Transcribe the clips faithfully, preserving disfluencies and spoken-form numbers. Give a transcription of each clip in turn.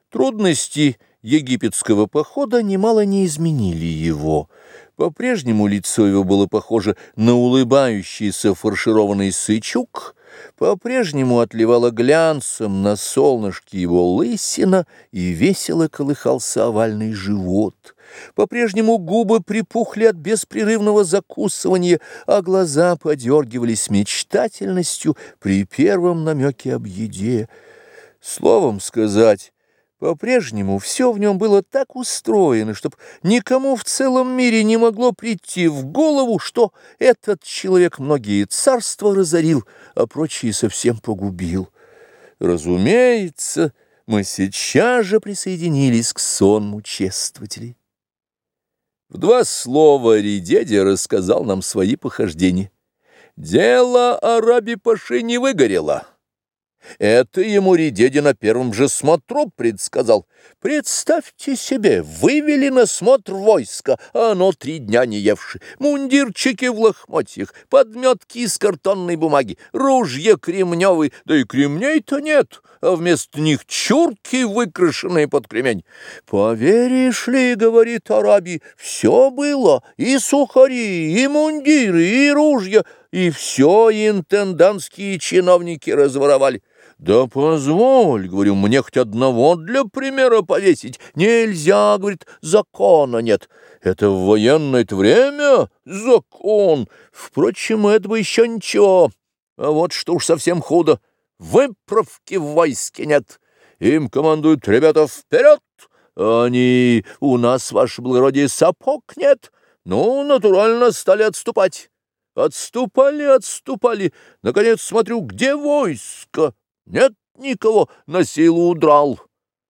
Трудности египетского похода немало не изменили его. По-прежнему лицо его было похоже на улыбающийся фаршированный сычук, по-прежнему отливало глянцем на солнышке его лысина и весело колыхался овальный живот. По-прежнему губы припухли от беспрерывного закусывания, а глаза подергивались мечтательностью при первом намеке об еде. Словом сказать, по-прежнему все в нем было так устроено, чтоб никому в целом мире не могло прийти в голову, что этот человек многие царства разорил, а прочие совсем погубил. Разумеется, мы сейчас же присоединились к сонму чествователей. В два слова Редедя рассказал нам свои похождения. Дело о Раби-Паше не выгорело. Это ему Редедя на первом же смотру предсказал. Представьте себе, вывели на смотр войска, а оно три дня не евши. Мундирчики в лохмотьях, подметки из картонной бумаги, ружья кремневые, да и кремней-то нет, а вместо них чурки, выкрашенные под кремень. Поверишь ли, говорит Араби, все было, и сухари, и мундиры, и ружья, и все интендантские чиновники разворовали. Да позволь, говорю, мне хоть одного для примера повесить. Нельзя, говорит, закона нет. Это в военное время закон. Впрочем, это бы еще ничего. А вот что уж совсем худо. Выправки в войске нет. Им командуют ребята вперед. Они, у нас, ваше благородие, сапог нет. Ну, натурально стали отступать. Отступали, отступали. Наконец смотрю, где войско? Нет никого, на силу удрал.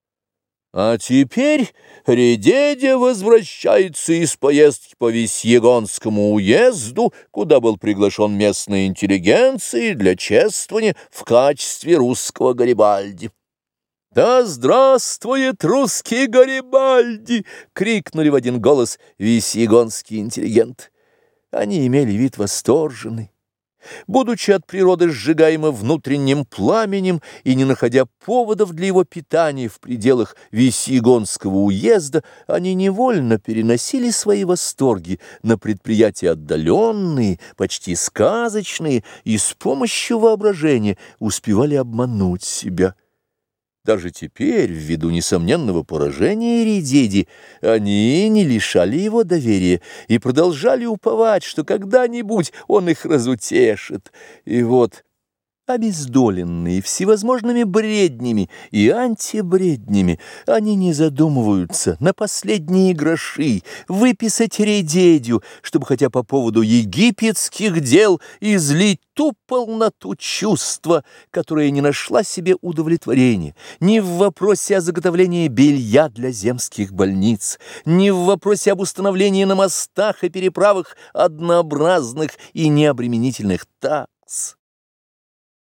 А теперь Редедя возвращается из поездки по Весьегонскому уезду, куда был приглашен местной интеллигенцией для чествования в качестве русского Гарибальди. «Да здравствует русский Гарибальди!» — крикнули в один голос весьегонские интеллигенты. Они имели вид восторженный. Будучи от природы сжигаемы внутренним пламенем и не находя поводов для его питания в пределах Весьегонского уезда, они невольно переносили свои восторги на предприятия отдаленные, почти сказочные, и с помощью воображения успевали обмануть себя. Даже теперь, ввиду несомненного поражения Редеди, они не лишали его доверия и продолжали уповать, что когда-нибудь он их разутешит. И вот, обездоленные всевозможными бреднями и антибреднями, они не задумываются на последние гроши выписать Редедю, чтобы хотя по поводу египетских дел излить ту полноту чувства, которая не нашла себе удовлетворения ни в вопросе о заготовлении белья для земских больниц, ни в вопросе об установлении на мостах и переправах однообразных и необременительных такс.